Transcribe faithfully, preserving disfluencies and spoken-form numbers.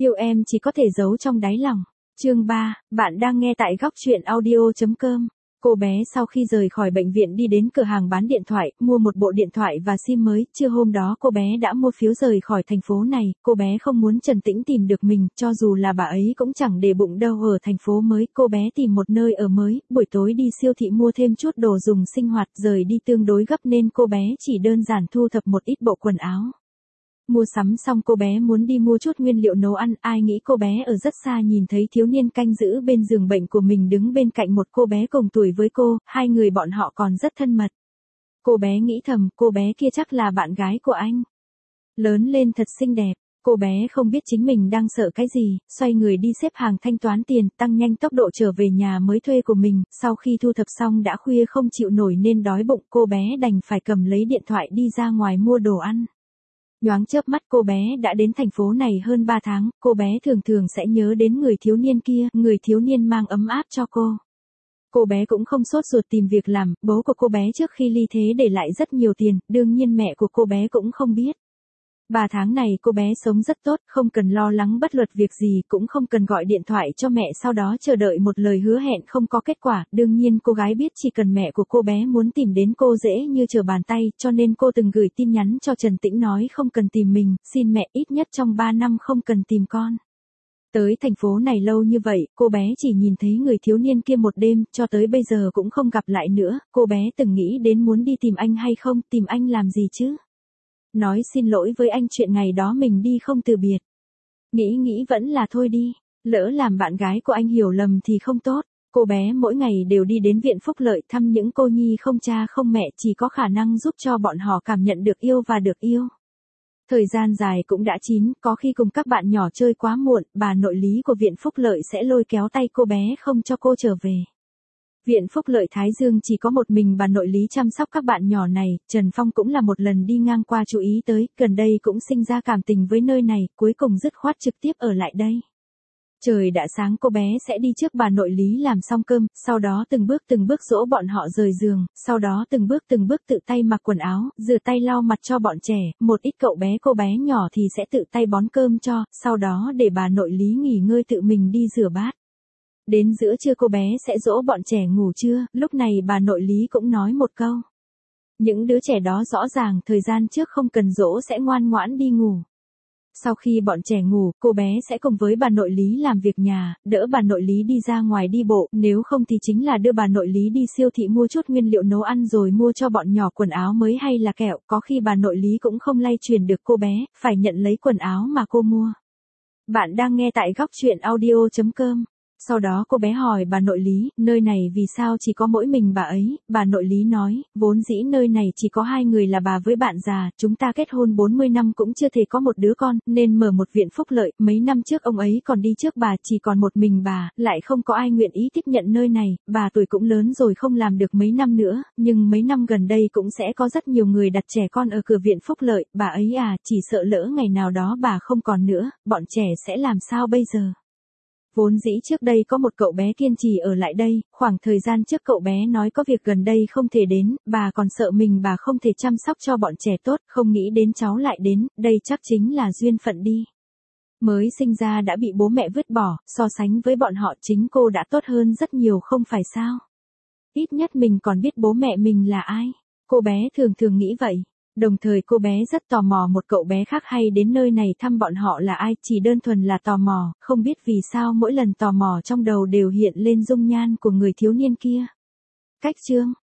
Yêu em chỉ có thể giấu trong đáy lòng. Chương ba, bạn đang nghe tại góc truyện audio.com. Cô bé sau khi rời khỏi bệnh viện đi đến cửa hàng bán điện thoại, mua một bộ điện thoại và sim mới. Trưa hôm đó cô bé đã mua phiếu rời khỏi thành phố này. Cô bé không muốn Trần Tĩnh tìm được mình, cho dù là bà ấy cũng chẳng để bụng đâu. Ở thành phố mới, cô bé tìm một nơi ở mới, buổi tối đi siêu thị mua thêm chút đồ dùng sinh hoạt. Rời đi tương đối gấp nên cô bé chỉ đơn giản thu thập một ít bộ quần áo. Mua sắm xong cô bé muốn đi mua chút nguyên liệu nấu ăn, ai nghĩ cô bé ở rất xa nhìn thấy thiếu niên canh giữ bên giường bệnh của mình đứng bên cạnh một cô bé cùng tuổi với cô, hai người bọn họ còn rất thân mật. Cô bé nghĩ thầm, cô bé kia chắc là bạn gái của anh. Lớn lên thật xinh đẹp, cô bé không biết chính mình đang sợ cái gì, xoay người đi xếp hàng thanh toán tiền, tăng nhanh tốc độ trở về nhà mới thuê của mình, sau khi thu thập xong đã khuya không chịu nổi nên đói bụng, cô bé đành phải cầm lấy điện thoại đi ra ngoài mua đồ ăn. Nhoáng chớp mắt cô bé đã đến thành phố này hơn ba tháng, cô bé thường thường sẽ nhớ đến người thiếu niên kia, người thiếu niên mang ấm áp cho cô. Cô bé cũng không sốt ruột tìm việc làm, bố của cô bé trước khi ly thế để lại rất nhiều tiền, đương nhiên mẹ của cô bé cũng không biết. Ba tháng này cô bé sống rất tốt, không cần lo lắng bất luận việc gì, cũng không cần gọi điện thoại cho mẹ sau đó chờ đợi một lời hứa hẹn không có kết quả. Đương nhiên cô gái biết chỉ cần mẹ của cô bé muốn tìm đến cô dễ như trở bàn tay, cho nên cô từng gửi tin nhắn cho Trần Tĩnh nói không cần tìm mình, xin mẹ ít nhất trong ba năm không cần tìm con. Tới thành phố này lâu như vậy, cô bé chỉ nhìn thấy người thiếu niên kia một đêm, cho tới bây giờ cũng không gặp lại nữa. Cô bé từng nghĩ đến muốn đi tìm anh hay không, tìm anh làm gì chứ? Nói xin lỗi với anh chuyện ngày đó mình đi không từ biệt. Nghĩ nghĩ vẫn là thôi đi, lỡ làm bạn gái của anh hiểu lầm thì không tốt. Cô bé mỗi ngày đều đi đến viện phúc lợi thăm những cô nhi không cha không mẹ, chỉ có khả năng giúp cho bọn họ cảm nhận được yêu và được yêu. Thời gian dài cũng đã chín, có khi cùng các bạn nhỏ chơi quá muộn, bà nội lý của viện phúc lợi sẽ lôi kéo tay cô bé không cho cô trở về. Viện Phúc Lợi Thái Dương chỉ có một mình bà nội lý chăm sóc các bạn nhỏ này, Trần Phong cũng là một lần đi ngang qua chú ý tới, gần đây cũng sinh ra cảm tình với nơi này, cuối cùng dứt khoát trực tiếp ở lại đây. Trời đã sáng cô bé sẽ đi trước bà nội lý làm xong cơm, sau đó từng bước từng bước dỗ bọn họ rời giường, sau đó từng bước từng bước tự tay mặc quần áo, rửa tay lau mặt cho bọn trẻ, một ít cậu bé cô bé nhỏ thì sẽ tự tay bón cơm cho, sau đó để bà nội lý nghỉ ngơi tự mình đi rửa bát. Đến giữa trưa cô bé sẽ dỗ bọn trẻ ngủ trưa, lúc này bà nội lý cũng nói một câu. Những đứa trẻ đó rõ ràng thời gian trước không cần dỗ sẽ ngoan ngoãn đi ngủ. Sau khi bọn trẻ ngủ, cô bé sẽ cùng với bà nội lý làm việc nhà, đỡ bà nội lý đi ra ngoài đi bộ, nếu không thì chính là đưa bà nội lý đi siêu thị mua chút nguyên liệu nấu ăn rồi mua cho bọn nhỏ quần áo mới hay là kẹo, có khi bà nội lý cũng không lay truyền được cô bé, phải nhận lấy quần áo mà cô mua. Bạn đang nghe tại góc truyện audio.com. Sau đó cô bé hỏi bà nội lý, nơi này vì sao chỉ có mỗi mình bà ấy, bà nội lý nói, vốn dĩ nơi này chỉ có hai người là bà với bạn già, chúng ta kết hôn bốn mươi năm cũng chưa thể có một đứa con, nên mở một viện phúc lợi, mấy năm trước ông ấy còn đi trước bà, chỉ còn một mình bà, lại không có ai nguyện ý tiếp nhận nơi này, bà tuổi cũng lớn rồi không làm được mấy năm nữa, nhưng mấy năm gần đây cũng sẽ có rất nhiều người đặt trẻ con ở cửa viện phúc lợi, bà ấy à, chỉ sợ lỡ ngày nào đó bà không còn nữa, bọn trẻ sẽ làm sao bây giờ? Vốn dĩ trước đây có một cậu bé kiên trì ở lại đây, khoảng thời gian trước cậu bé nói có việc gần đây không thể đến, bà còn sợ mình bà không thể chăm sóc cho bọn trẻ tốt, không nghĩ đến cháu lại đến, đây chắc chính là duyên phận đi. Mới sinh ra đã bị bố mẹ vứt bỏ, so sánh với bọn họ chính cô đã tốt hơn rất nhiều không phải sao? Ít nhất mình còn biết bố mẹ mình là ai, cô bé thường thường nghĩ vậy. Đồng thời cô bé rất tò mò một cậu bé khác hay đến nơi này thăm bọn họ là ai, chỉ đơn thuần là tò mò, không biết vì sao mỗi lần tò mò trong đầu đều hiện lên dung nhan của người thiếu niên kia. Cách chương